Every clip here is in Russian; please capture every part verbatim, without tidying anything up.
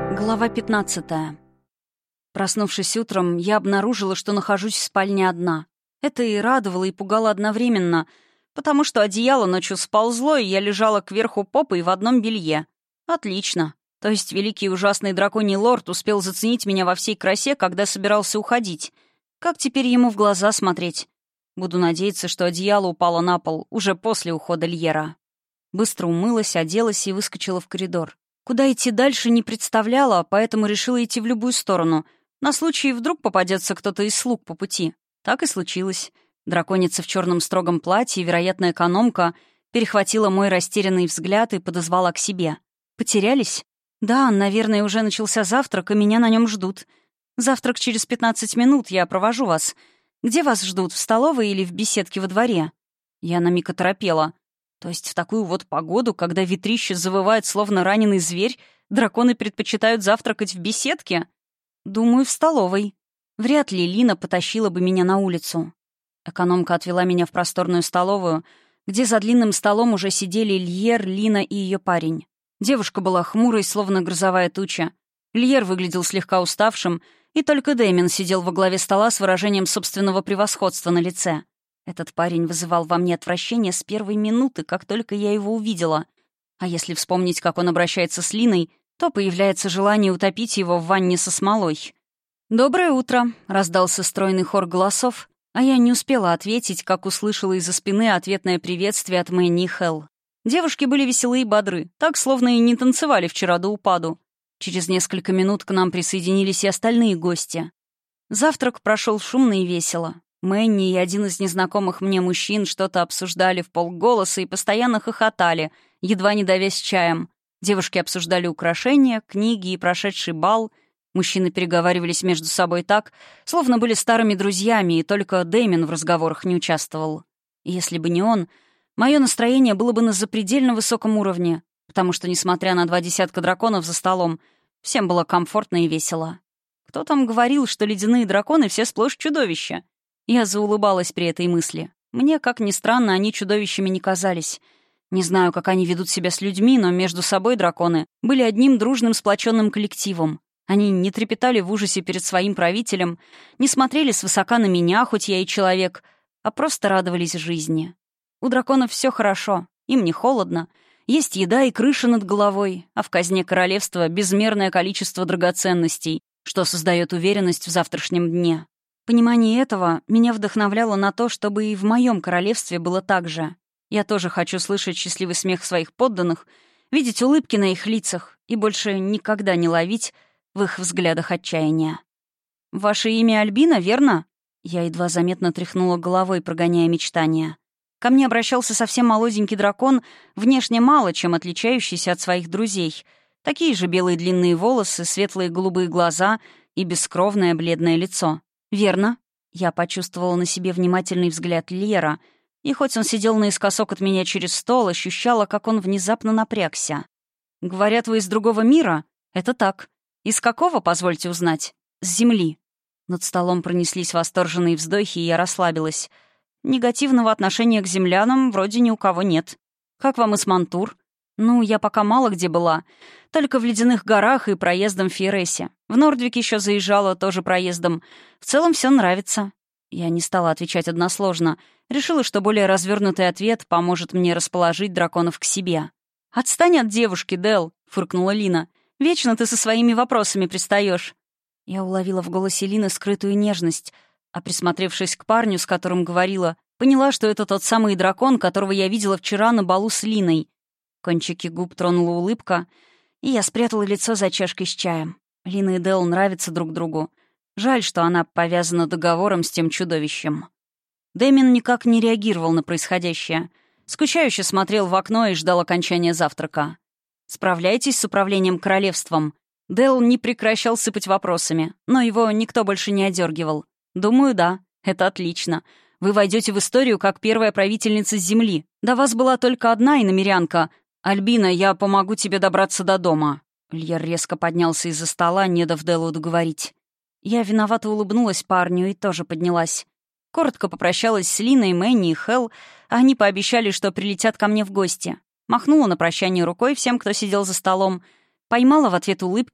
Глава пятнадцатая. Проснувшись утром, я обнаружила, что нахожусь в спальне одна. Это и радовало, и пугало одновременно, потому что одеяло ночью сползло, и я лежала кверху попой в одном белье. Отлично. То есть великий и ужасный драконий лорд успел заценить меня во всей красе, когда собирался уходить. Как теперь ему в глаза смотреть? Буду надеяться, что одеяло упало на пол уже после ухода Льера. Быстро умылась, оделась и выскочила в коридор. Куда идти дальше не представляла, поэтому решила идти в любую сторону, на случай вдруг попадется кто-то из слуг по пути. Так и случилось. Драконица в черном строгом платье, вероятно, экономка, перехватила мой растерянный взгляд и подозвала к себе. «Потерялись?» «Да, наверное, уже начался завтрак, и меня на нем ждут. Завтрак через пятнадцать минут, я провожу вас. Где вас ждут, в столовой или в беседке во дворе?» Я на миг оторопела. То есть в такую вот погоду, когда ветрище завывает словно раненый зверь, драконы предпочитают завтракать в беседке? Думаю, в столовой. Вряд ли Лина потащила бы меня на улицу. Экономка отвела меня в просторную столовую, где за длинным столом уже сидели Льер, Лина и ее парень. Девушка была хмурой, словно грозовая туча. Льер выглядел слегка уставшим, и только Дэмин сидел во главе стола с выражением собственного превосходства на лице. Этот парень вызывал во мне отвращение с первой минуты, как только я его увидела. А если вспомнить, как он обращается с Линой, то появляется желание утопить его в ванне со смолой. «Доброе утро», — раздался стройный хор голосов, а я не успела ответить, как услышала из-за спины ответное приветствие от Мэнни и Хелл. Девушки были веселые и бодры, так, словно и не танцевали вчера до упаду. Через несколько минут к нам присоединились и остальные гости. Завтрак прошел шумно и весело. Мэнни и один из незнакомых мне мужчин что-то обсуждали в полголоса и постоянно хохотали, едва не давясь чаем. Девушки обсуждали украшения, книги и прошедший бал. Мужчины переговаривались между собой так, словно были старыми друзьями, и только Дэмин в разговорах не участвовал. И если бы не он, мое настроение было бы на запредельно высоком уровне, потому что, несмотря на два десятка драконов за столом, всем было комфортно и весело. Кто там говорил, что ледяные драконы все сплошь чудовища? Я заулыбалась при этой мысли. Мне, как ни странно, они чудовищами не казались. Не знаю, как они ведут себя с людьми, но между собой драконы были одним дружным сплоченным коллективом. Они не трепетали в ужасе перед своим правителем, не смотрели свысока на меня, хоть я и человек, а просто радовались жизни. У драконов все хорошо, им не холодно, есть еда и крыша над головой, а в казне королевства безмерное количество драгоценностей, что создает уверенность в завтрашнем дне. Понимание этого меня вдохновляло на то, чтобы и в моем королевстве было так же. Я тоже хочу слышать счастливый смех своих подданных, видеть улыбки на их лицах и больше никогда не ловить в их взглядах отчаяния. «Ваше имя Альбина, верно?» Я едва заметно тряхнула головой, прогоняя мечтания. Ко мне обращался совсем молоденький дракон, внешне мало чем отличающийся от своих друзей. Такие же белые длинные волосы, светлые голубые глаза и бескровное бледное лицо. «Верно». Я почувствовала на себе внимательный взгляд Льера, и хоть он сидел наискосок от меня через стол, ощущала, как он внезапно напрягся. «Говорят, вы из другого мира?» «Это так. Из какого, позвольте узнать?» «С Земли». Над столом пронеслись восторженные вздохи, и я расслабилась. Негативного отношения к землянам вроде ни у кого нет. «Как вам Исмантур?» «Ну, я пока мало где была. Только в ледяных горах и проездом в Фиересе. В Нордвик еще заезжала, тоже проездом. В целом все нравится». Я не стала отвечать односложно. Решила, что более развернутый ответ поможет мне расположить драконов к себе. «Отстань от девушки, Дел», — фыркнула Лина. «Вечно ты со своими вопросами пристаешь». Я уловила в голосе Лины скрытую нежность, а присмотревшись к парню, с которым говорила, поняла, что это тот самый дракон, которого я видела вчера на балу с Линой. Кончики губ тронула улыбка, и я спрятала лицо за чашкой с чаем. Лина и Дел нравятся друг другу. Жаль, что она повязана договором с тем чудовищем. Дэмин никак не реагировал на происходящее. Скучающе смотрел в окно и ждал окончания завтрака. «Справляйтесь с управлением королевством». Дэл не прекращал сыпать вопросами, но его никто больше не одергивал. «Думаю, да. Это отлично. Вы войдете в историю как первая правительница Земли. До вас была только одна иномерянка. Альбина, я помогу тебе добраться до дома». Льер резко поднялся из-за стола, не дав Дэлу договорить. Я виновато улыбнулась парню и тоже поднялась. Коротко попрощалась с Линой, Мэнни и Хелл, а они пообещали, что прилетят ко мне в гости. Махнула на прощание рукой всем, кто сидел за столом, поймала в ответ улыбки,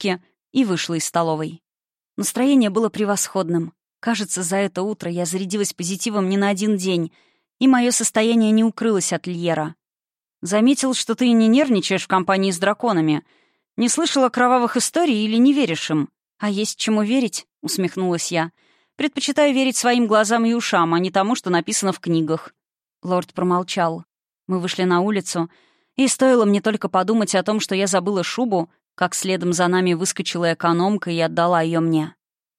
и вышла из столовой. Настроение было превосходным. Кажется, за это утро я зарядилась позитивом не на один день, и мое состояние не укрылось от Льера. «Заметил, что ты не нервничаешь в компании с драконами. Не слышала кровавых историй или не веришь им?» «А есть чему верить?» — усмехнулась я. «Предпочитаю верить своим глазам и ушам, а не тому, что написано в книгах». Лорд промолчал. Мы вышли на улицу, и стоило мне только подумать о том, что я забыла шубу, как следом за нами выскочила экономка и отдала ее мне.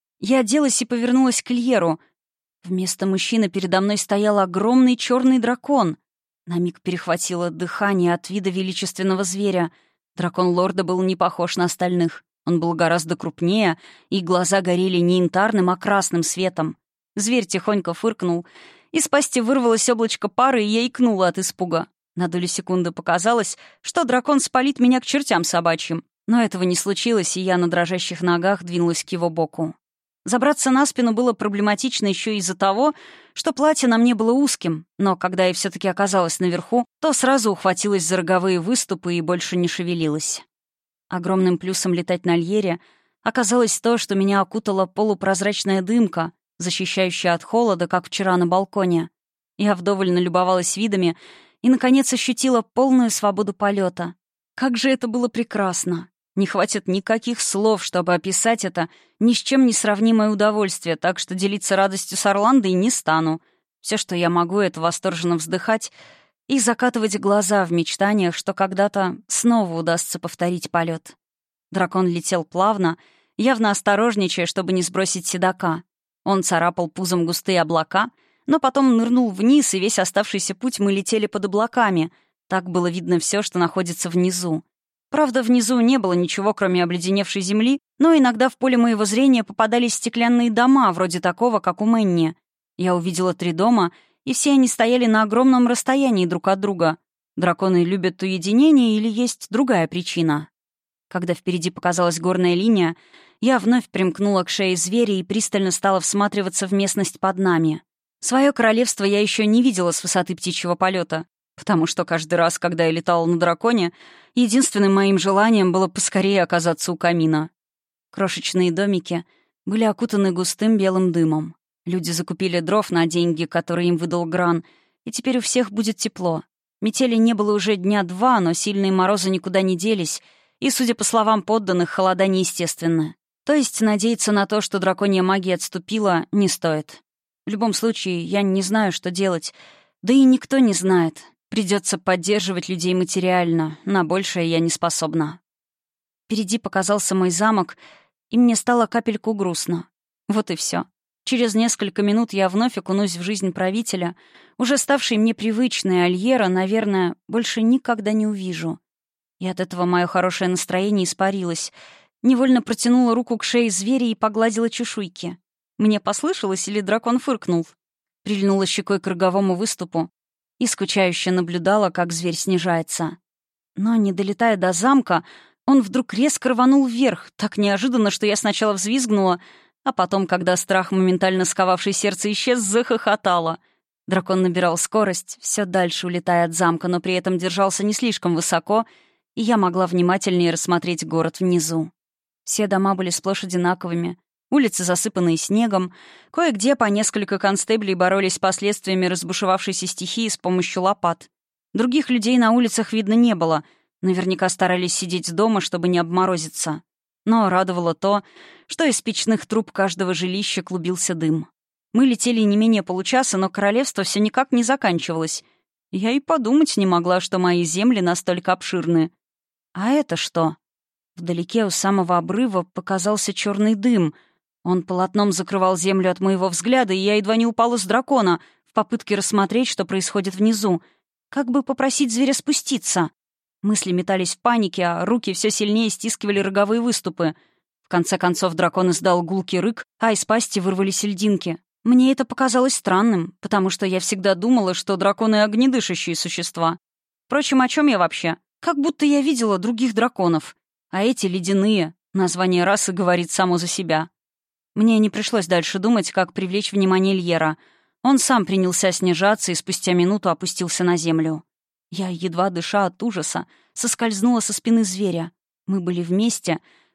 Я оделась и повернулась к Льеру. Вместо мужчины передо мной стоял огромный черный дракон. На миг перехватило дыхание от вида величественного зверя. Дракон лорда был не похож на остальных. Он был гораздо крупнее, и глаза горели не янтарным, а красным светом. Зверь тихонько фыркнул. Из пасти вырвалось облачко пары, и я икнула от испуга. На долю секунды показалось, что дракон спалит меня к чертям собачьим. Но этого не случилось, и я на дрожащих ногах двинулась к его боку. Забраться на спину было проблематично еще из-за того, что платье на мне было узким, но когда я все-таки оказалась наверху, то сразу ухватилась за роговые выступы и больше не шевелилась. Огромным плюсом летать на Льере оказалось то, что меня окутала полупрозрачная дымка, защищающая от холода, как вчера на балконе. Я вдоволь налюбовалась видами и, наконец, ощутила полную свободу полета. Как же это было прекрасно! Не хватит никаких слов, чтобы описать это ни с чем не сравнимое удовольствие, так что делиться радостью с Орландой не стану. Все, что я могу, — это восторженно вздыхать и закатывать глаза в мечтаниях, что когда-то снова удастся повторить полет. Дракон летел плавно, явно осторожничая, чтобы не сбросить седока. Он царапал пузом густые облака, но потом нырнул вниз, и весь оставшийся путь мы летели под облаками. Так было видно все, что находится внизу. Правда, внизу не было ничего, кроме обледеневшей земли, но иногда в поле моего зрения попадались стеклянные дома, вроде такого, как у Мэнни. Я увидела три дома, и все они стояли на огромном расстоянии друг от друга. Драконы любят уединение или есть другая причина? Когда впереди показалась горная линия, я вновь примкнула к шее зверя и пристально стала всматриваться в местность под нами. Свое королевство я еще не видела с высоты птичьего полета, потому что каждый раз, когда я летала на драконе, единственным моим желанием было поскорее оказаться у камина. Крошечные домики были окутаны густым белым дымом. Люди закупили дров на деньги, которые им выдал Гран, и теперь у всех будет тепло. Метели не было уже дня два, но сильные морозы никуда не делись, и, судя по словам подданных, холода неестественны. То есть надеяться на то, что драконья магия отступила, не стоит. В любом случае, я не знаю, что делать, да и никто не знает. Придется поддерживать людей материально, на большее я не способна. Впереди показался мой замок, и мне стало капельку грустно. Вот и все. Через несколько минут я вновь окунусь в жизнь правителя, уже ставшей мне привычной, а Льера, наверное, больше никогда не увижу. И от этого мое хорошее настроение испарилось. Невольно протянула руку к шее зверя и погладила чешуйки. Мне послышалось, или дракон фыркнул? Прильнула щекой к роговому выступу и скучающе наблюдала, как зверь снижается. Но, не долетая до замка, он вдруг резко рванул вверх, так неожиданно, что я сначала взвизгнула, а потом, когда страх, моментально сковавший сердце, исчез, захохотала. Дракон набирал скорость, все дальше улетая от замка, но при этом держался не слишком высоко, и я могла внимательнее рассмотреть город внизу. Все дома были сплошь одинаковыми. Улицы, засыпанные снегом, кое-где по несколько констеблей боролись с последствиями разбушевавшейся стихии с помощью лопат. Других людей на улицах видно не было, наверняка старались сидеть дома, чтобы не обморозиться. Но радовало то, что из печных труб каждого жилища клубился дым. Мы летели не менее получаса, но королевство все никак не заканчивалось. Я и подумать не могла, что мои земли настолько обширны. А это что? Вдалеке у самого обрыва показался черный дым — он полотном закрывал землю от моего взгляда, и я едва не упала с дракона в попытке рассмотреть, что происходит внизу. Как бы попросить зверя спуститься? Мысли метались в панике, а руки все сильнее стискивали роговые выступы. В конце концов дракон издал гулкий рык, а из пасти вырвались льдинки. Мне это показалось странным, потому что я всегда думала, что драконы — огнедышащие существа. Впрочем, о чем я вообще? Как будто я видела других драконов. А эти ледяные. Название расы говорит само за себя. Мне не пришлось дальше думать, как привлечь внимание Льера. Он сам принялся снижаться и спустя минуту опустился на землю. Я, едва дыша от ужаса, соскользнула со спины зверя. Мы были вместе,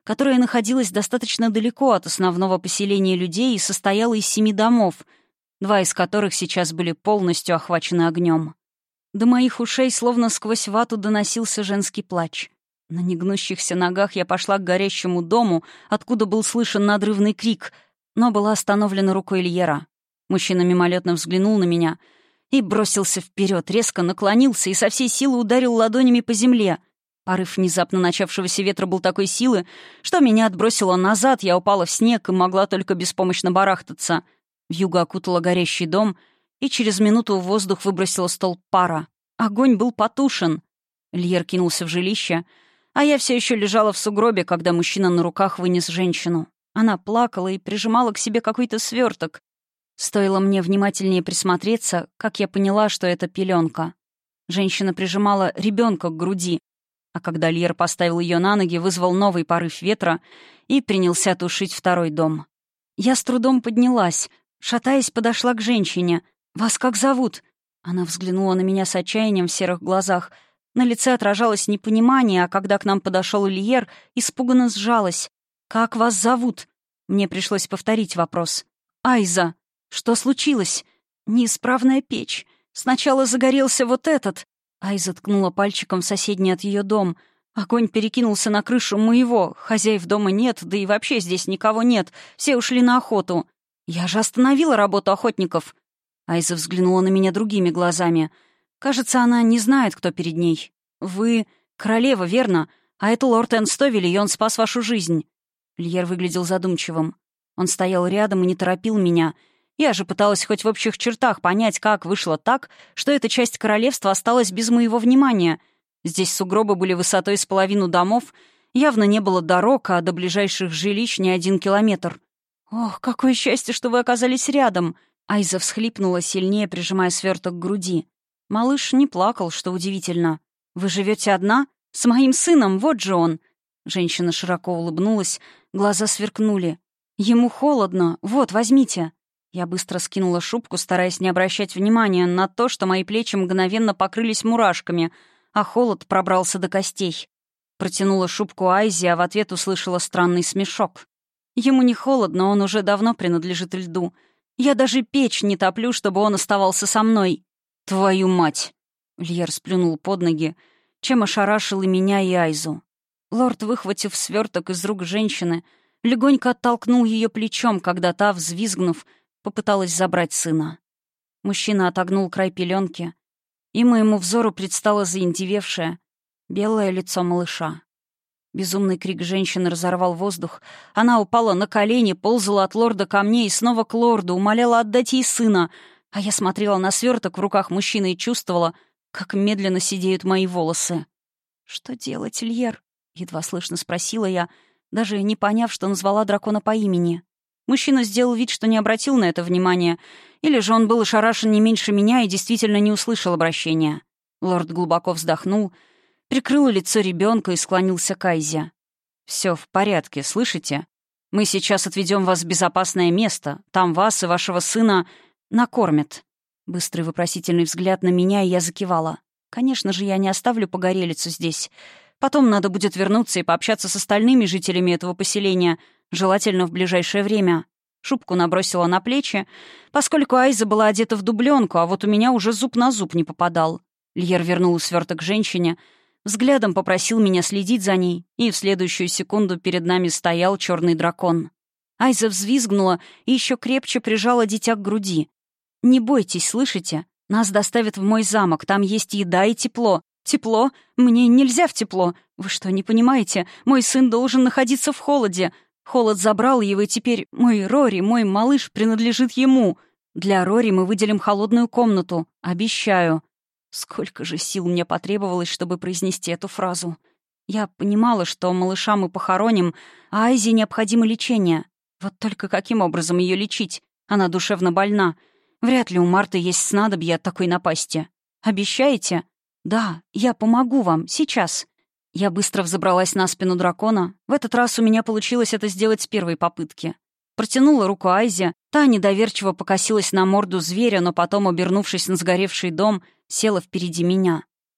которое находилось достаточно далеко от основного поселения людей и состояло из семи домов, два из которых сейчас были полностью охвачены огнем. До моих ушей словно сквозь вату доносился женский плач. На негнущихся ногах я пошла к горящему дому, откуда был слышен надрывный крик, но была остановлена рукой Льера. Мужчина мимолетно взглянул на меня и бросился вперед, резко наклонился и со всей силы ударил ладонями по земле. Порыв внезапно начавшегося ветра был такой силы, что меня отбросило назад, я упала в снег и могла только беспомощно барахтаться. Вьюга окутала горящий дом, и через минуту в воздух выбросила столб пара. Огонь был потушен. Льер кинулся в жилище, а я все еще лежала в сугробе, когда мужчина на руках вынес женщину. Она плакала и прижимала к себе какой-то сверток. Стоило мне внимательнее присмотреться, как я поняла, что это пеленка. Женщина прижимала ребенка к груди, а когда Льер поставил ее на ноги, вызвал новый порыв ветра и принялся тушить второй дом. Я с трудом поднялась, шатаясь, подошла к женщине. «Вас как зовут?» Она взглянула на меня с отчаянием в серых глазах. На лице отражалось непонимание, а когда к нам подошел Льер, испуганно сжалась. «Как вас зовут?» Мне пришлось повторить вопрос. «Айза. Что случилось?» «Неисправная печь. Сначала загорелся вот этот». Айза ткнула пальчиком в соседний от ее дом. «Огонь перекинулся на крышу моего. Хозяев дома нет, да и вообще здесь никого нет. Все ушли на охоту. Я же остановила работу охотников». Айза взглянула на меня другими глазами. Кажется, она не знает, кто перед ней. «Вы королева, верно? А это лорд Энстовель, и он спас вашу жизнь». Льер выглядел задумчивым. Он стоял рядом и не торопил меня. Я же пыталась хоть в общих чертах понять, как вышло так, что эта часть королевства осталась без моего внимания. Здесь сугробы были высотой с половину домов, явно не было дорог, а до ближайших жилищ не один километр. «Ох, какое счастье, что вы оказались рядом!» Айза всхлипнула, сильнее прижимая сверток к груди. Малыш не плакал, что удивительно. «Вы живете одна? С моим сыном, вот же он!» Женщина широко улыбнулась, глаза сверкнули. «Ему холодно, вот, возьмите». Я быстро скинула шубку, стараясь не обращать внимания на то, что мои плечи мгновенно покрылись мурашками, а холод пробрался до костей. Протянула шубку Айзе, а в ответ услышала странный смешок. «Ему не холодно, он уже давно принадлежит льду. Я даже печь не топлю, чтобы он оставался со мной». «Твою мать!» Льер сплюнул под ноги, чем ошарашил и меня, и Айзу. Лорд, выхватив сверток из рук женщины, легонько оттолкнул ее плечом, когда та, взвизгнув, попыталась забрать сына. Мужчина отогнул край пеленки, и моему взору предстало заиндевевшее, белое лицо малыша. Безумный крик женщины разорвал воздух. Она упала на колени, ползала от лорда ко мне и снова к лорду, умоляла отдать ей сына, а я смотрела на сверток в руках мужчины и чувствовала, как медленно сидеют мои волосы. «Что делать, Льер?» — едва слышно спросила я, даже не поняв, что назвала дракона по имени. Мужчина сделал вид, что не обратил на это внимания, или же он был ошарашен не меньше меня и действительно не услышал обращения. Лорд глубоко вздохнул, прикрыл лицо ребенка и склонился к Айзе. «Все в порядке, слышите? Мы сейчас отведем вас в безопасное место. Там вас и вашего сына накормят». Быстрый вопросительный взгляд на меня, и я закивала. «Конечно же, я не оставлю погорелицу здесь. Потом надо будет вернуться и пообщаться с остальными жителями этого поселения, желательно в ближайшее время». Шубку набросила на плечи, поскольку Айза была одета в дубленку, а вот у меня уже зуб на зуб не попадал. Льер вернул сверток женщине, взглядом попросил меня следить за ней, и в следующую секунду перед нами стоял черный дракон. Айза взвизгнула и еще крепче прижала дитя к груди. «Не бойтесь, слышите? Нас доставят в мой замок, там есть еда и тепло. Тепло? Мне нельзя в тепло. Вы что, не понимаете? Мой сын должен находиться в холоде. Холод забрал его, и теперь мой Рори, мой малыш, принадлежит ему. Для Рори мы выделим холодную комнату. Обещаю». Сколько же сил мне потребовалось, чтобы произнести эту фразу. Я понимала, что малыша мы похороним, а Айзе необходимо лечение. Вот только каким образом ее лечить? Она душевно больна. Вряд ли у Марты есть снадобье от такой напасти. Обещаете? Да, я помогу вам, сейчас. Я быстро взобралась на спину дракона. В этот раз у меня получилось это сделать с первой попытки. Протянула руку Айзе, та недоверчиво покосилась на морду зверя, но потом, обернувшись на сгоревший дом, села впереди меня.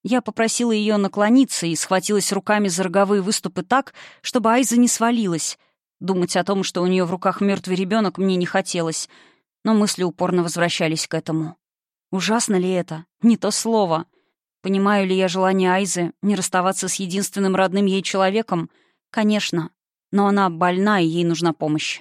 Я попросила ее наклониться и схватилась руками за роговые выступы так, чтобы Айза не свалилась. Думать о том, что у нее в руках мертвый ребенок, мне не хотелось, но мысли упорно возвращались к этому. Ужасно ли это? Не то слово. Понимаю ли я желание Айзы не расставаться с единственным родным ей человеком? Конечно. Но она больна, и ей нужна помощь.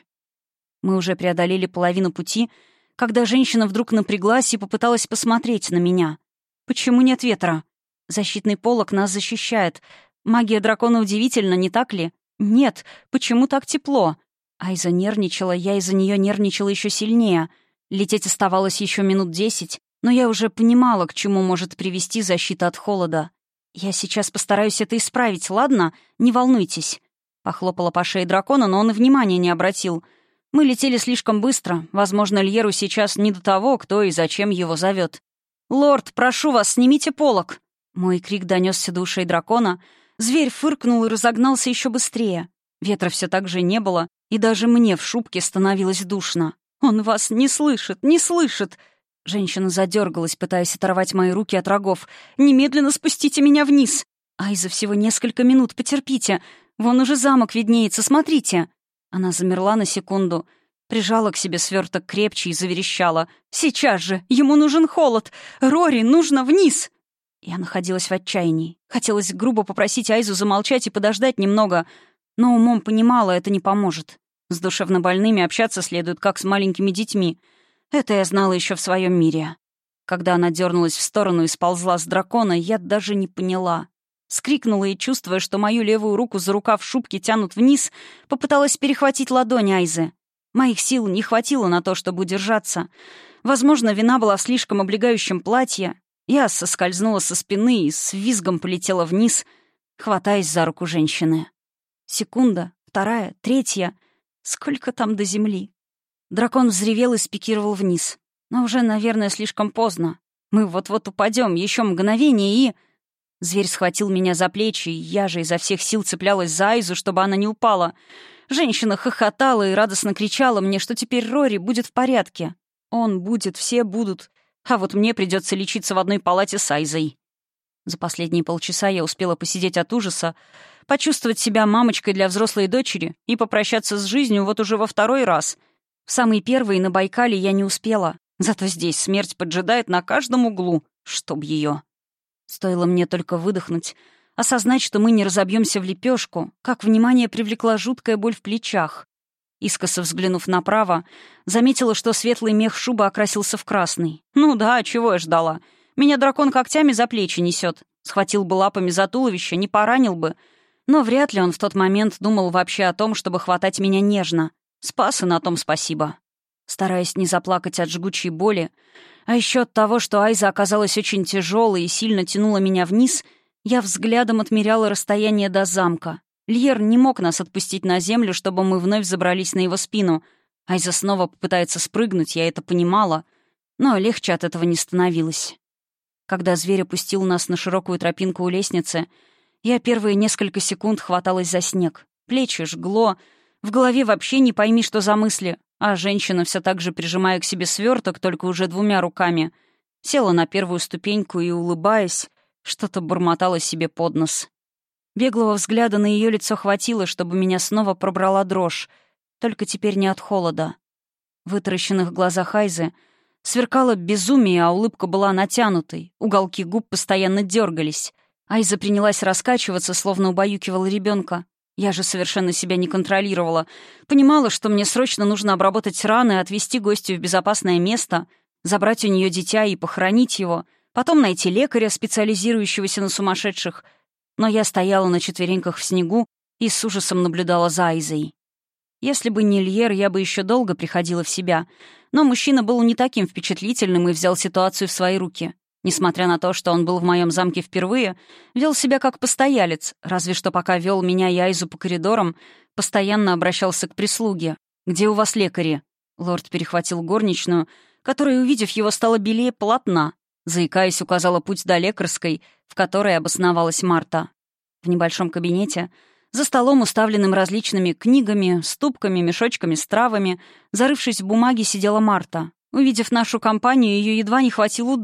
Мы уже преодолели половину пути, когда женщина вдруг напряглась и попыталась посмотреть на меня. «Почему нет ветра? Защитный полог нас защищает. Магия дракона удивительна, не так ли? Нет, почему так тепло?» Айза нервничала, я из-за нее нервничала еще сильнее. Лететь оставалось еще минут десять, но я уже понимала, к чему может привести защита от холода. «Я сейчас постараюсь это исправить, ладно? Не волнуйтесь». Похлопала по шее дракона, но он и внимания не обратил. Мы летели слишком быстро. Возможно, Льеру сейчас не до того, кто и зачем его зовет. «Лорд, прошу вас, снимите полог!» Мой крик донесся до ушей дракона. Зверь фыркнул и разогнался еще быстрее. Ветра все так же не было, и даже мне в шубке становилось душно. «Он вас не слышит, не слышит!» Женщина задергалась, пытаясь оторвать мои руки от рогов. «Немедленно спустите меня вниз!» «Айза, всего несколько минут, потерпите! Вон уже замок виднеется, смотрите!» Она замерла на секунду, прижала к себе сверток крепче и заверещала. «Сейчас же! Ему нужен холод! Рори, нужно вниз!» Я находилась в отчаянии. Хотелось грубо попросить Айзу замолчать и подождать немного, но умом понимала, это не поможет. С душевнобольными общаться следует, как с маленькими детьми. Это я знала еще в своем мире. Когда она дернулась в сторону и сползла с дракона, я даже не поняла. Скрикнула и, чувствуя, что мою левую руку за рукав шубки тянут вниз, попыталась перехватить ладонь Айзы. Моих сил не хватило на то, чтобы удержаться. Возможно, вина была в слишком облегающем платье. Я соскользнула со спины и с визгом полетела вниз, хватаясь за руку женщины. Секунда, вторая, третья. Сколько там до земли? Дракон взревел и спикировал вниз. Но уже, наверное, слишком поздно. Мы вот-вот упадем, еще мгновение и... Зверь схватил меня за плечи, и я же изо всех сил цеплялась за Айзу, чтобы она не упала. Женщина хохотала и радостно кричала мне, что теперь Рори будет в порядке. Он будет, все будут. А вот мне придется лечиться в одной палате с Айзой. За последние полчаса я успела посидеть от ужаса, почувствовать себя мамочкой для взрослой дочери и попрощаться с жизнью вот уже во второй раз. В самый первый на Байкале я не успела. Зато здесь смерть поджидает на каждом углу, чтоб ее. Стоило мне только выдохнуть, осознать, что мы не разобьемся в лепешку, как внимание привлекла жуткая боль в плечах. Искоса взглянув направо, заметила, что светлый мех шубы окрасился в красный. Ну да, чего я ждала? Меня дракон когтями за плечи несет. Схватил бы лапами за туловище, не поранил бы. Но вряд ли он в тот момент думал вообще о том, чтобы хватать меня нежно. Спас, и на том спасибо. Стараясь не заплакать от жгучей боли, а еще от того, что Айза оказалась очень тяжелой и сильно тянула меня вниз, я взглядом отмеряла расстояние до замка. Льер не мог нас отпустить на землю, чтобы мы вновь забрались на его спину. Айза снова попытается спрыгнуть, я это понимала, но легче от этого не становилось. Когда зверь опустил нас на широкую тропинку у лестницы, я первые несколько секунд хваталась за снег. Плечи жгло, в голове вообще не пойми, что за мысли, а женщина, все так же прижимая к себе сверток, только уже двумя руками, села на первую ступеньку и, улыбаясь, что-то бормотала себе под нос. Беглого взгляда на ее лицо хватило, чтобы меня снова пробрала дрожь, только теперь не от холода. В вытаращенных глазах Айзы сверкало безумие, а улыбка была натянутой, уголки губ постоянно дергались. Айза принялась раскачиваться, словно убаюкивала ребенка. Я же совершенно себя не контролировала. Понимала, что мне срочно нужно обработать раны, отвезти гостью в безопасное место, забрать у нее дитя и похоронить его, потом найти лекаря, специализирующегося на сумасшедших. Но я стояла на четвереньках в снегу и с ужасом наблюдала за Айзой. Если бы не Льер, я бы еще долго приходила в себя. Но мужчина был не таким впечатлительным и взял ситуацию в свои руки. Несмотря на то, что он был в моем замке впервые, вел себя как постоялец, разве что пока вел меня и Айзу по коридорам, постоянно обращался к прислуге. «Где у вас лекари?» Лорд перехватил горничную, которая, увидев его, стала белее полотна. Заикаясь, указала путь до лекарской, в которой обосновалась Марта. В небольшом кабинете, за столом, уставленным различными книгами, ступками, мешочками с травами, зарывшись в бумаги, сидела Марта. Увидев нашу компанию, ее едва не хватил удар.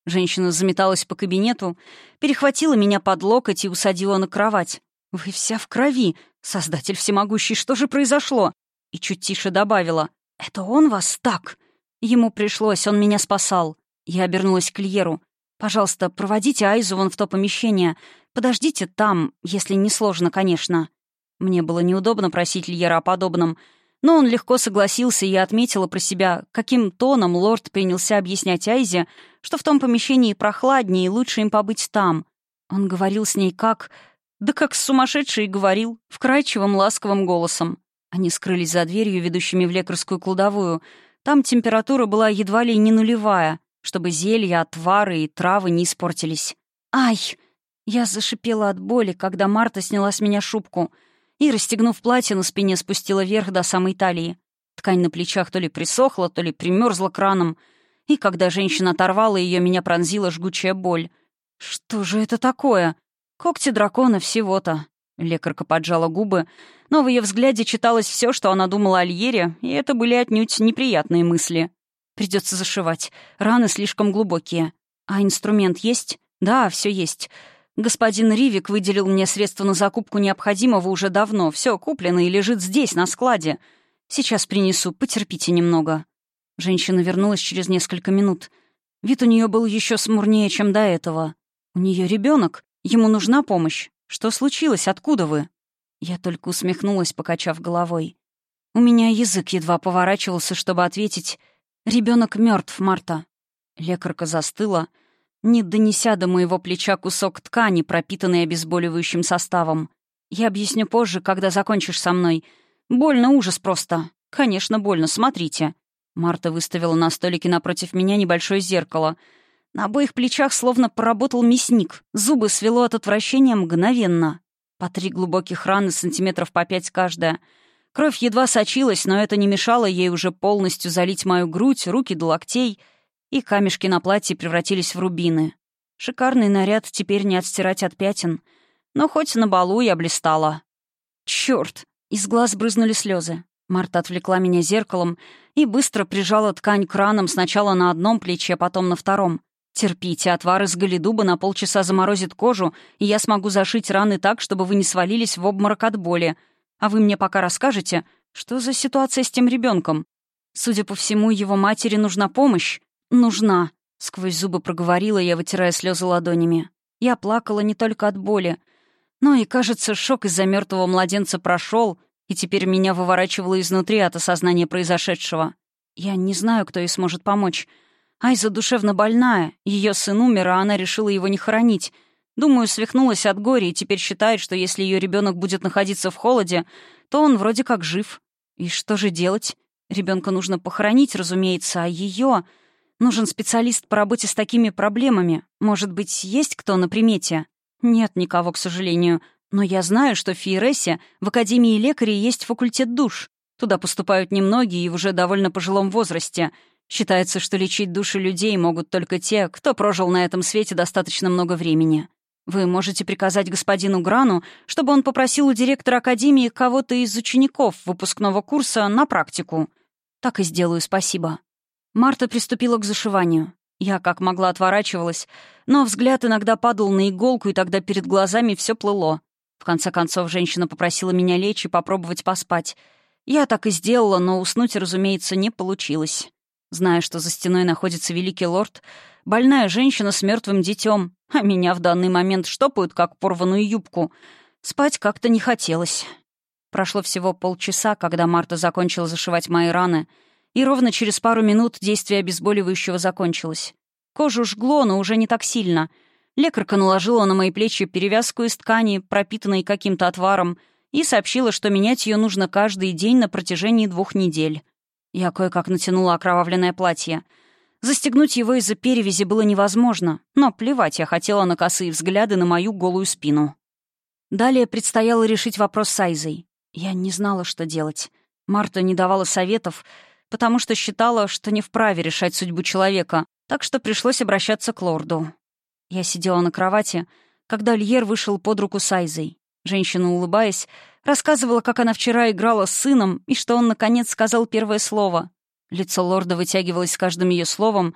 Женщина заметалась по кабинету, перехватила меня под локоть и усадила на кровать. «Вы вся в крови! Создатель всемогущий, что же произошло?» И чуть тише добавила. «Это он вас так?» Ему пришлось, он меня спасал. Я обернулась к Льеру. «Пожалуйста, проводите Айзу вон в то помещение. Подождите там, если не сложно, конечно». Мне было неудобно просить Льера о подобном, но он легко согласился, и я отметила про себя, каким тоном лорд принялся объяснять Айзе, что в том помещении прохладнее и лучше им побыть там. Он говорил с ней как... Да как сумасшедший говорил, вкрадчивым ласковым голосом. Они скрылись за дверью, ведущими в лекарскую кладовую. Там температура была едва ли не нулевая, чтобы зелья, отвары и травы не испортились. «Ай!» Я зашипела от боли, когда Марта сняла с меня шубку и, расстегнув платье, на спине спустила вверх до самой талии. Ткань на плечах то ли присохла, то ли примерзла краном, и когда женщина оторвала ее, меня пронзила жгучая боль. «Что же это такое?» «Когти дракона всего-то». Лекарка поджала губы, но в ее взгляде читалось все, что она думала о Льере, и это были отнюдь неприятные мысли. «Придется зашивать. Раны слишком глубокие. А инструмент есть?» «Да, все есть. Господин Ривик выделил мне средства на закупку необходимого уже давно. Все куплено и лежит здесь, на складе. Сейчас принесу, потерпите немного». Женщина вернулась через несколько минут. Вид у нее был еще смурнее, чем до этого. «У нее ребенок. Ему нужна помощь. Что случилось? Откуда вы?» Я только усмехнулась, покачав головой. У меня язык едва поворачивался, чтобы ответить: «Ребенок мертв, Марта». Лекарка застыла, не донеся до моего плеча кусок ткани, пропитанный обезболивающим составом. «Я объясню позже, когда закончишь со мной. Больно, ужас просто. Конечно, больно, смотрите». Марта выставила на столике напротив меня небольшое зеркало. На обоих плечах словно поработал мясник. Зубы свело от отвращения мгновенно. По три глубоких раны, сантиметров по пять каждая. Кровь едва сочилась, но это не мешало ей уже полностью залить мою грудь, руки до локтей, и камешки на платье превратились в рубины. Шикарный наряд теперь не отстирать от пятен. Но хоть на балу я блистала. Чёрт! Из глаз брызнули слезы. Марта отвлекла меня зеркалом и быстро прижала ткань к ранам сначала на одном плече, потом на втором. «Терпите, отвар из галидуба на полчаса заморозит кожу, и я смогу зашить раны так, чтобы вы не свалились в обморок от боли. А вы мне пока расскажете, что за ситуация с тем ребенком? Судя по всему, его матери нужна помощь». «Нужна», — сквозь зубы проговорила я, вытирая слезы ладонями. Я плакала не только от боли, но и, кажется, шок из-за мертвого младенца прошел, и теперь меня выворачивало изнутри от осознания произошедшего. Я не знаю, кто ей сможет помочь. Айза душевно больная, ее сын умер, а она решила его не хоронить. Думаю, свихнулась от горя и теперь считает, что если ее ребенок будет находиться в холоде, то он вроде как жив. И что же делать? Ребенка нужно похоронить, разумеется, а ее... Нужен специалист по работе с такими проблемами. Может быть, есть кто на примете? Нет никого, к сожалению. Но я знаю, что в Фиересе в Академии лекарей есть факультет душ. Туда поступают немногие и в уже довольно пожилом возрасте. Считается, что лечить души людей могут только те, кто прожил на этом свете достаточно много времени. Вы можете приказать господину Грану, чтобы он попросил у директора Академии кого-то из учеников выпускного курса на практику. Так и сделаю, спасибо. Марта приступила к зашиванию. Я как могла отворачивалась, но взгляд иногда падал на иголку, и тогда перед глазами все плыло. В конце концов, женщина попросила меня лечь и попробовать поспать. Я так и сделала, но уснуть, разумеется, не получилось. Зная, что за стеной находится великий лорд, больная женщина с мертвым детем, а меня в данный момент штопают, как порванную юбку, спать как-то не хотелось. Прошло всего полчаса, когда Марта закончила зашивать мои раны, и ровно через пару минут действие обезболивающего закончилось. Кожу жгло, но уже не так сильно. Лекарка наложила на мои плечи перевязку из ткани, пропитанной каким-то отваром, и сообщила, что менять ее нужно каждый день на протяжении двух недель. Я кое-как натянула окровавленное платье. Застегнуть его из-за перевязи было невозможно, но плевать я хотела на косые взгляды на мою голую спину. Далее предстояло решить вопрос с Айзой. Я не знала, что делать. Марта не давала советов, потому что считала, что не вправе решать судьбу человека, так что пришлось обращаться к лорду. Я сидела на кровати, когда Льер вышел под руку с Айзой. Женщина, улыбаясь, рассказывала, как она вчера играла с сыном, и что он, наконец, сказал первое слово. Лицо лорда вытягивалось с каждым ее словом,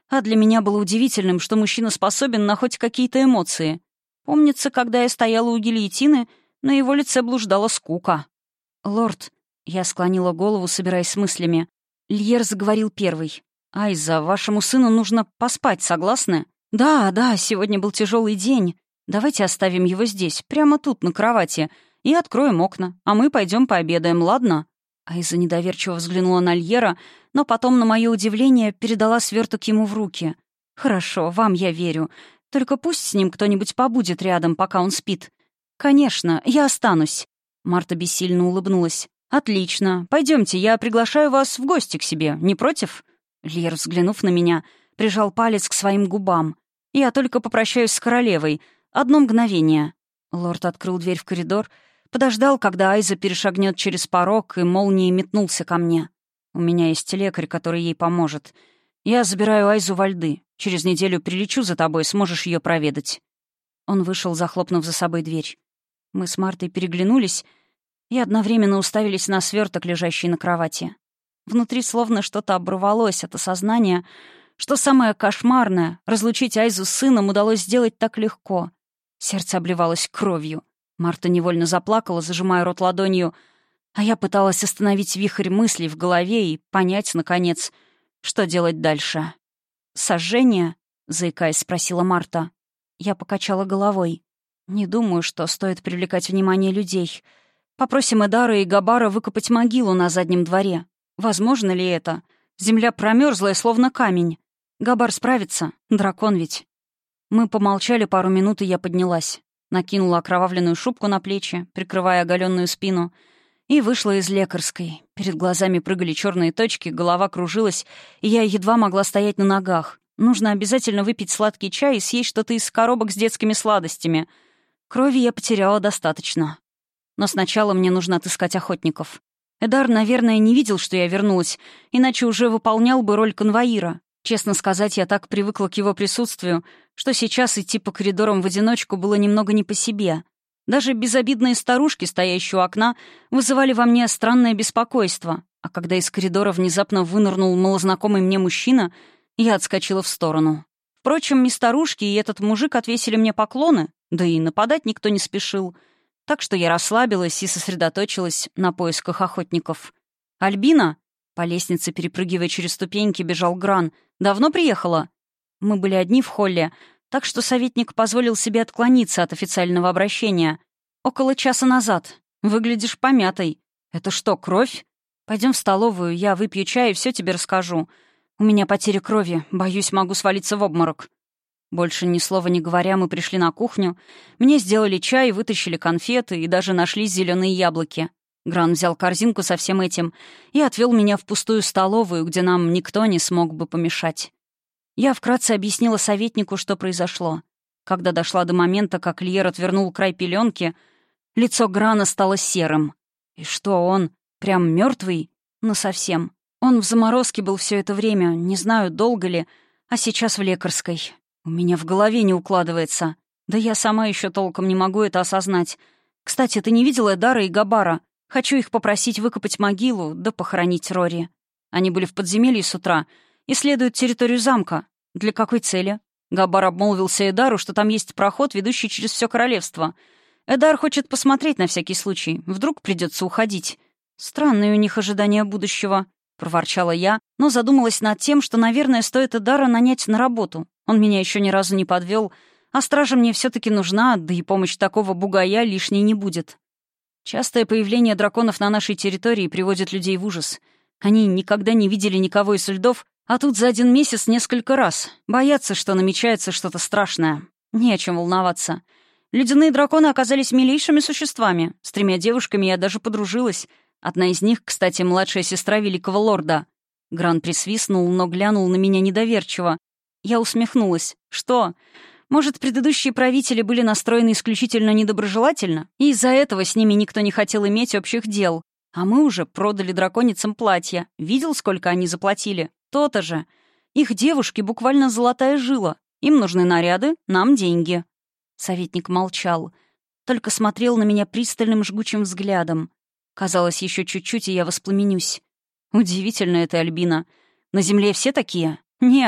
А для меня было удивительным, что мужчина способен на хоть какие-то эмоции. Помнится, когда я стояла у гильотины, на его лице блуждала скука. «Лорд», — я склонила голову, собираясь с мыслями. Льер заговорил первый. «Айза, вашему сыну нужно поспать, согласны?» «Да, да, сегодня был тяжелый день. Давайте оставим его здесь, прямо тут, на кровати, и откроем окна, а мы пойдем пообедаем, ладно?» Айза недоверчиво взглянула на Льера, но потом, на мое удивление, передала сверток ему в руки. «Хорошо, вам я верю. Только пусть с ним кто-нибудь побудет рядом, пока он спит». «Конечно, я останусь». Марта бессильно улыбнулась. «Отлично. Пойдемте, я приглашаю вас в гости к себе. Не против?» Льер, взглянув на меня, прижал палец к своим губам. «Я только попрощаюсь с королевой. Одно мгновение». Лорд открыл дверь в коридор, подождал, когда Айза перешагнет через порог, и молнией метнулся ко мне. «У меня есть лекарь, который ей поможет. Я забираю Айзу во льды. Через неделю прилечу за тобой, сможешь ее проведать». Он вышел, захлопнув за собой дверь. Мы с Мартой переглянулись и одновременно уставились на сверток, лежащий на кровати. Внутри словно что-то оборвалось от осознания, что самое кошмарное — разлучить Айзу с сыном — удалось сделать так легко. Сердце обливалось кровью. Марта невольно заплакала, зажимая рот ладонью, а я пыталась остановить вихрь мыслей в голове и понять, наконец, что делать дальше. «Сожжение?» — заикаясь, спросила Марта. Я покачала головой. «Не думаю, что стоит привлекать внимание людей. Попросим Эдара и Габара выкопать могилу на заднем дворе. Возможно ли это? Земля промерзлая, словно камень. Габар справится, дракон ведь». Мы помолчали пару минут, и я поднялась. Накинула окровавленную шубку на плечи, прикрывая оголенную спину, и вышла из лекарской. Перед глазами прыгали черные точки, голова кружилась, и я едва могла стоять на ногах. Нужно обязательно выпить сладкий чай и съесть что-то из коробок с детскими сладостями. Крови я потеряла достаточно. Но сначала мне нужно отыскать охотников. Эдар, наверное, не видел, что я вернулась, иначе уже выполнял бы роль конвоира. Честно сказать, я так привыкла к его присутствию, что сейчас идти по коридорам в одиночку было немного не по себе. Даже безобидные старушки, стоящие у окна, вызывали во мне странное беспокойство. А когда из коридора внезапно вынырнул малознакомый мне мужчина, я отскочила в сторону. Впрочем, и старушки, и этот мужик отвесили мне поклоны, да и нападать никто не спешил. Так что я расслабилась и сосредоточилась на поисках охотников. «Альбина?» По лестнице, перепрыгивая через ступеньки, бежал Гран. «Давно приехала?» Мы были одни в холле, так что советник позволил себе отклониться от официального обращения. «Около часа назад. Выглядишь помятой. Это что, кровь? Пойдем в столовую, я выпью чай и все тебе расскажу. У меня потеря крови, боюсь, могу свалиться в обморок». Больше ни слова не говоря, мы пришли на кухню. Мне сделали чай, вытащили конфеты и даже нашли зеленые яблоки. Гран взял корзинку со всем этим и отвел меня в пустую столовую, где нам никто не смог бы помешать. Я вкратце объяснила советнику, что произошло. Когда дошла до момента, как Льер отвернул край пеленки, лицо Грана стало серым. И что он? Прям мертвый? Ну, совсем. Он в заморозке был все это время, не знаю, долго ли, а сейчас в лекарской. У меня в голове не укладывается. Да я сама еще толком не могу это осознать. Кстати, ты не видела Эдара и Габара? Хочу их попросить выкопать могилу, да похоронить Рори. Они были в подземелье с утра, исследуют территорию замка. Для какой цели? Габар обмолвился Эдару, что там есть проход, ведущий через все королевство. Эдар хочет посмотреть на всякий случай. Вдруг придется уходить. Странные у них ожидания будущего, — проворчала я, но задумалась над тем, что, наверное, стоит Эдара нанять на работу. Он меня еще ни разу не подвел, а стража мне все-таки нужна, да и помощь такого бугая лишней не будет. Частое появление драконов на нашей территории приводит людей в ужас. Они никогда не видели никого из льдов, а тут за один месяц несколько раз. Боятся, что намечается что-то страшное. Не о чем волноваться. Ледяные драконы оказались милейшими существами. С тремя девушками я даже подружилась. Одна из них, кстати, младшая сестра великого лорда. Гран присвистнул, но глянул на меня недоверчиво. Я усмехнулась. Что? Может, предыдущие правители были настроены исключительно недоброжелательно, и из-за этого с ними никто не хотел иметь общих дел. А мы уже продали драконицам платья. Видел, сколько они заплатили? То-то же. Их девушки буквально золотая жила. Им нужны наряды, нам деньги. Советник молчал. Только смотрел на меня пристальным жгучим взглядом. Казалось, еще чуть-чуть, и я воспламенюсь. Удивительно это, Альбина. На земле все такие? Неа.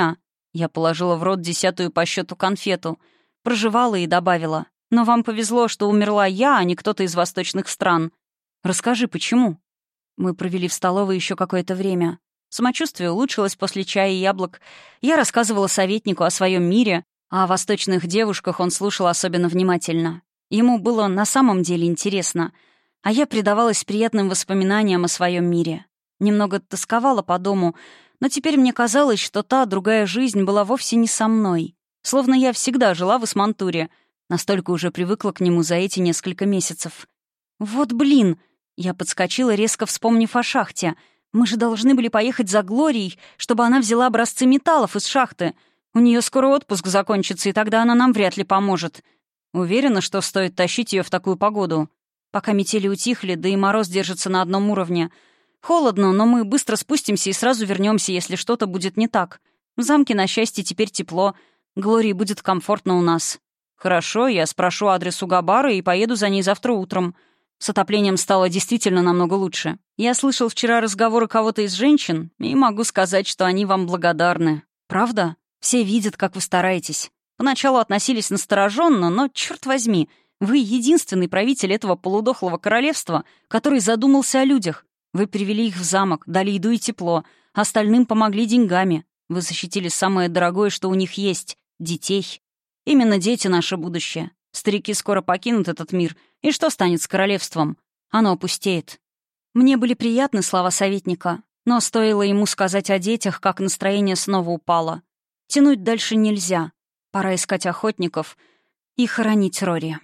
Я положила в рот десятую по счету конфету, прожевала и добавила. «Но вам повезло, что умерла я, а не кто-то из восточных стран. Расскажи, почему?» Мы провели в столовой еще какое-то время. Самочувствие улучшилось после чая и яблок. Я рассказывала советнику о своем мире, а о восточных девушках он слушал особенно внимательно. Ему было на самом деле интересно, а я предавалась приятным воспоминаниям о своем мире. Немного тосковала по дому, но теперь мне казалось, что та другая жизнь была вовсе не со мной. Словно я всегда жила в Исмантуре, настолько уже привыкла к нему за эти несколько месяцев. «Вот блин!» — я подскочила, резко вспомнив о шахте. «Мы же должны были поехать за Глорией, чтобы она взяла образцы металлов из шахты. У нее скоро отпуск закончится, и тогда она нам вряд ли поможет. Уверена, что стоит тащить ее в такую погоду. Пока метели утихли, да и мороз держится на одном уровне. Холодно, но мы быстро спустимся и сразу вернемся, если что-то будет не так. В замке, на счастье, теперь тепло. Глории будет комфортно у нас». «Хорошо, я спрошу адрес у Габары и поеду за ней завтра утром. С отоплением стало действительно намного лучше. Я слышал вчера разговоры кого-то из женщин, и могу сказать, что они вам благодарны. Правда? Все видят, как вы стараетесь. Поначалу относились настороженно, но, черт возьми, вы единственный правитель этого полудохлого королевства, который задумался о людях. Вы привели их в замок, дали еду и тепло, остальным помогли деньгами. Вы защитили самое дорогое, что у них есть — детей. Именно дети — наше будущее. Старики скоро покинут этот мир, и что станет с королевством? Оно опустеет». Мне были приятны слова советника, но стоило ему сказать о детях, как настроение снова упало. Тянуть дальше нельзя. Пора искать охотников и хоронить Рори.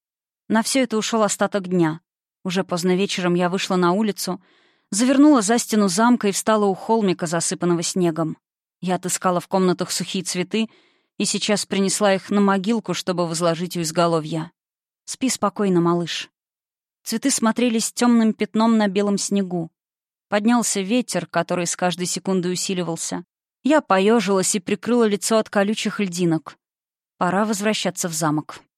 На все это ушел остаток дня. Уже поздно вечером я вышла на улицу, завернула за стену замка и встала у холмика, засыпанного снегом. Я отыскала в комнатах сухие цветы и сейчас принесла их на могилку, чтобы возложить у изголовья. «Спи спокойно, малыш». Цветы смотрелись темным пятном на белом снегу. Поднялся ветер, который с каждой секундой усиливался. Я поежилась и прикрыла лицо от колючих льдинок. Пора возвращаться в замок.